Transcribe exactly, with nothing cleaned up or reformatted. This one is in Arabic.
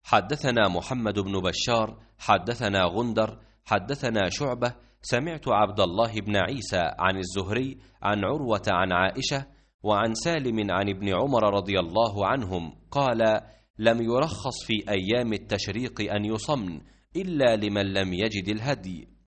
حدثنا محمد بن بشار حدثنا غندر حدثنا شعبة سمعت عبد الله بن عيسى عن الزهري عن عروة عن عائشة وعن سالم عن ابن عمر رضي الله عنهم قال: لم يرخص في أيام التشريق أن يصمن إلا لمن لم يجد الهدي.